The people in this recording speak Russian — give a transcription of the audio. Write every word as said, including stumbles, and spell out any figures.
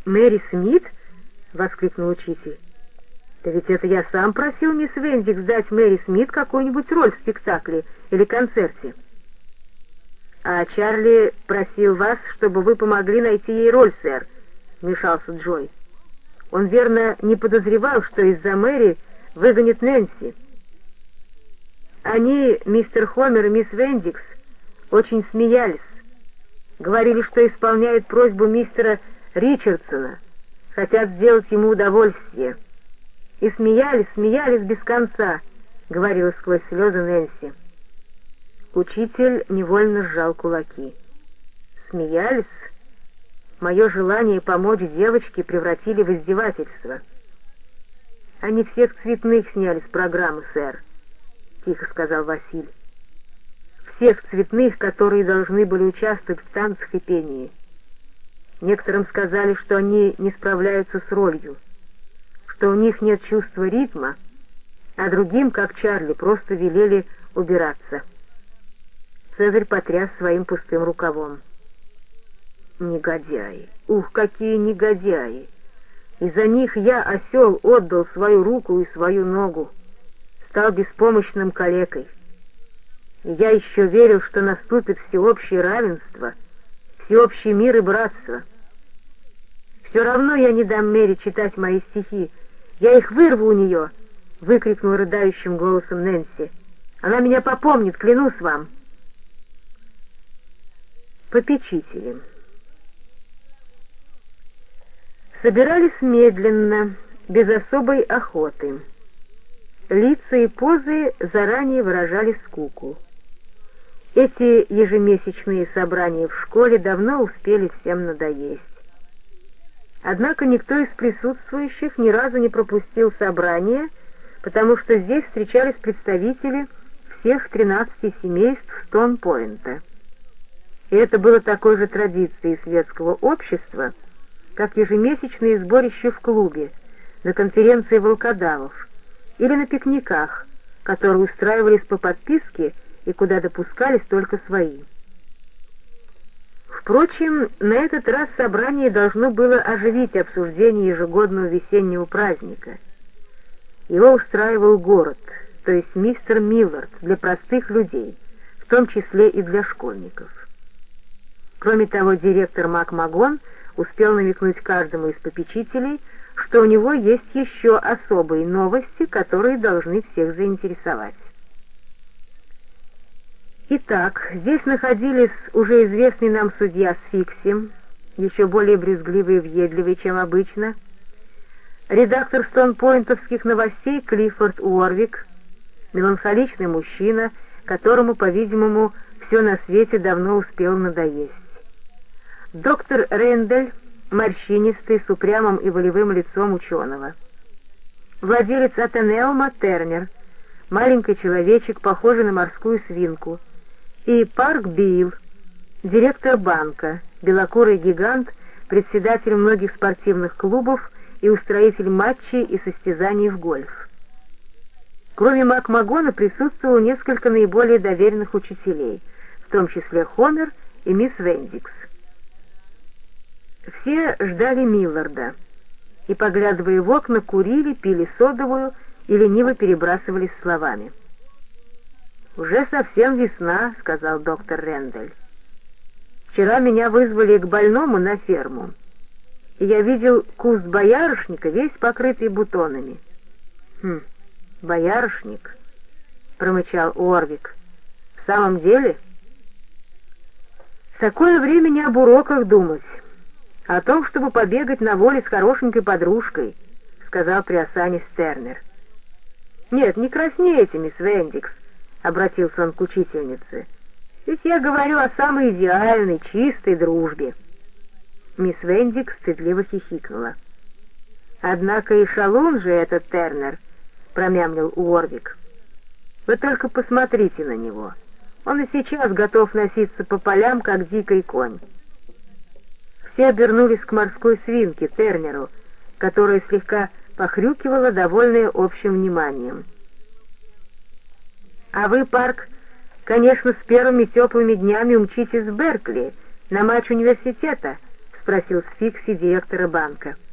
Мэри Смит? — воскликнул учитель. Да ведь это я сам просил мисс Вендикс дать Мэри Смит какую-нибудь роль в спектакле или концерте. А Чарли просил вас, чтобы вы помогли найти ей роль, сэр, — вмешался Джой. Он, верно, не подозревал, что из-за Мэри выгонит Нэнси. Они, мистер Хомер и мисс Вендикс, очень смеялись, говорили, что исполняют просьбу мистера Ричардсона, хотят сделать ему удовольствие. И смеялись, смеялись без конца, — говорила сквозь слезы Нэнси. Учитель невольно сжал кулаки. Смеялись? Мое желание помочь девочке превратили в издевательство. Они всех цветных сняли с программы, сэр, — тихо сказал Василь. Всех цветных, которые должны были участвовать в танцах и пении. Некоторым сказали, что они не справляются с ролью, что у них нет чувства ритма, а другим, как Чарли, просто велели убираться. Цезарь потряс своим пустым рукавом. Негодяи! Ух, какие негодяи! Из-за них я, осел, отдал свою руку и свою ногу, стал беспомощным калекой. И я еще верил, что наступит всеобщее равенство, всеобщий мир и братство. Все равно я не дам Мэри читать мои стихи. Я их вырву у нее, — выкрикнул рыдающим голосом Нэнси. Она меня попомнит, клянусь вам. Попечители. Собирались медленно, без особой охоты. Лица и позы заранее выражали скуку. Эти ежемесячные собрания в школе давно успели всем надоесть. Однако никто из присутствующих ни разу не пропустил собрание, потому что здесь встречались представители всех тринадцати семейств Стоун-Пойнта. И это было такой же традицией светского общества, как ежемесячные сборища в клубе, на конференции волкодавов или на пикниках, которые устраивались по подписке и куда допускались только свои. Впрочем, на этот раз собрание должно было оживить обсуждение ежегодного весеннего праздника. Его устраивал город, то есть мистер Миллард, для простых людей, в том числе и для школьников. Кроме того, директор МакМагон успел намекнуть каждому из попечителей, что у него есть еще особые новости, которые должны всех заинтересовать. Итак, здесь находились уже известный нам судья Сфикси, еще более брюзгливый и въедливый, чем обычно, редактор стоунпойнтовских новостей Клиффорд Уорвик, меланхоличный мужчина, которому, по-видимому, все на свете давно успел надоесть, доктор Рэндаль, морщинистый, с упрямым и волевым лицом ученого, владелец Атенеума Тернер, маленький человечек, похожий на морскую свинку, и Парк Билл, директор банка, белокурый гигант, председатель многих спортивных клубов и устроитель матчей и состязаний в гольф. Кроме МакМагона присутствовало несколько наиболее доверенных учителей, в том числе Хомер и мисс Вендикс. Все ждали Милларда и, поглядывая в окна, курили, пили содовую и лениво перебрасывались словами. «Уже совсем весна», — сказал доктор Рэндаль. «Вчера меня вызвали к больному на ферму, и я видел куст боярышника, весь покрытый бутонами». «Хм, боярышник», — промычал Уорвик. «В самом деле?» «В такое время не об уроках думать, а о том, чтобы побегать на воле с хорошенькой подружкой», — сказал приосанясь Тернер. «Нет, не краснейте, мисс Вендикс», — обратился он к учительнице. «Ведь я говорю о самой идеальной, чистой дружбе». Мисс Вендикс стыдливо хихикнула. «Однако и шалун же этот Тернер», — промямлил Уорвик. «Вы только посмотрите на него. Он и сейчас готов носиться по полям, как дикий конь». Все обернулись к морской свинке, Тернеру, которая слегка похрюкивала, довольная общим вниманием. «А вы, Парк, конечно, с первыми теплыми днями умчитесь в Беркли на матч университета?» — спросил Сфикси директора банка.